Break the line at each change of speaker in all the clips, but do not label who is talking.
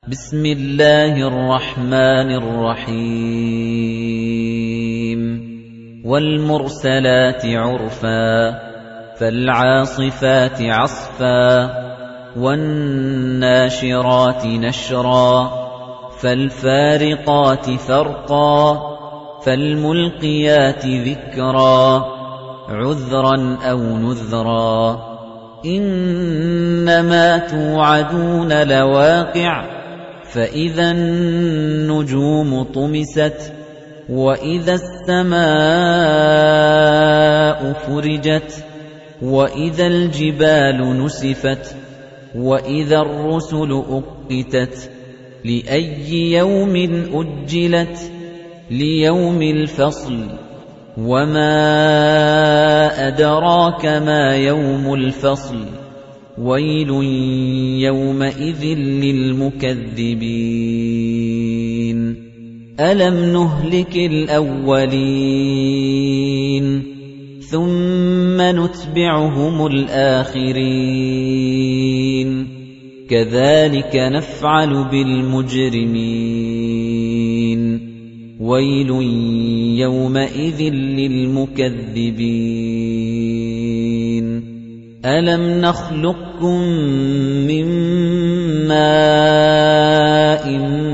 بسم الله الرحمن الرحيم والمرسلات عرفا فالعاصفات عصفا والناشرات نشرا فالفارقات فرقا فالملقيات ذكرا عذرا أو نذرا إنما توعدون لواقع فإذا النجوم طمست وإذا السماء فرجت وإذا الجبال نسفت وإذا الرسل أقتت لأي يوم أجلت ليوم الفصل وما أدراك ما يوم الفصل ويل يومئذ للمكذبين ألم نهلك الأولين ثم نتبعهم الآخرين كذلك نفعل بالمجرمين ويل يومئذ للمكذبين ألم نخلقكم من ماء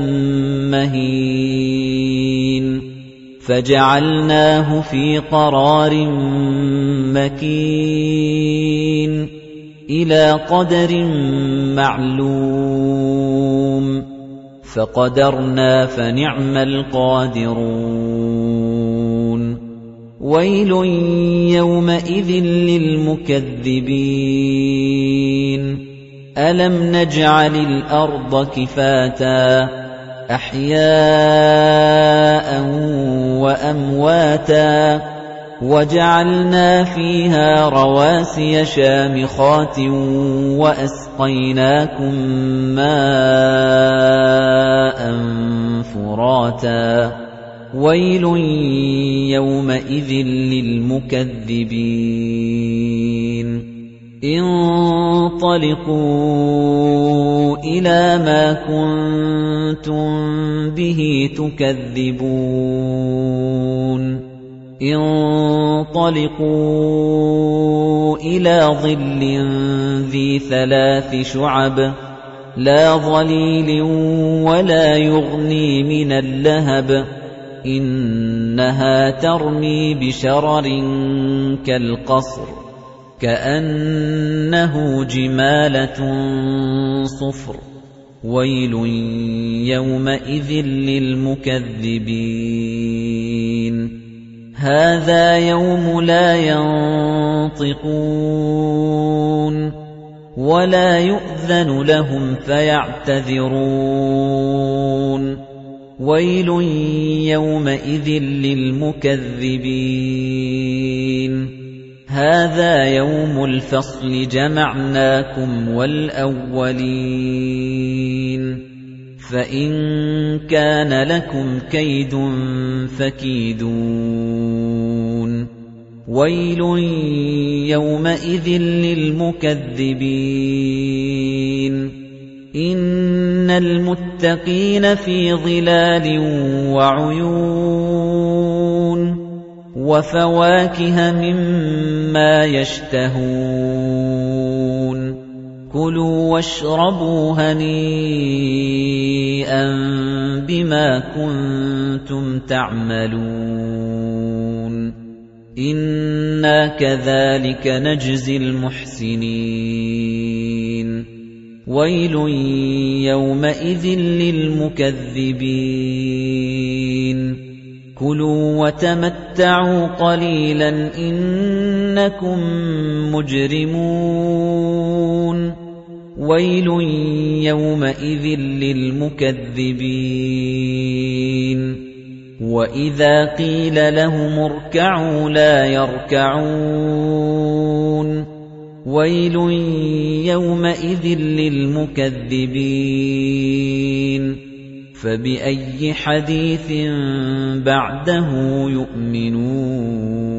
مهين فجعلناه في قرار مكين إلى قدر معلوم فقدرنا فنعم القادرون ويل يومئذ للمكذبين ألم نجعل الأرض كفاتا أحياء وأمواتا وجعلنا فيها رواسي شامخات وأسقيناكم ماء فراتا ويل يومئذ للمكذبين انطلقوا إلى ما كنتم به تكذبون انطلقوا إلى ظل ذي 3 شعب لا ظليل ولا يغني من اللهب إنها ترمي بشرر كالقصر كأنه جمالة صفر ويل يومئذ للمكذبين هذا يوم لا ينطقون ولا يؤذن لهم فيعتذرون ويل يومئذ للمكذبين هذا يوم الفصل جمعناكم والأولين فإن كان لكم كيد فكيدون ويل يومئذ للمكذبين إن المتقين في ظلال وعيون وفواكه مما يشتهون كلوا واشربوا هنيئا بما كنتم تعملون إنا كذلك نجزي المحسنين ويل يومئذ للمكذبين كلوا وتمتعوا قليلا إنكم مجرمون ويل يومئذ للمكذبين وإذا قيل لهم اركعوا لا يركعون ويل يومئذ للمكذبين فبأي حديث بعده يؤمنون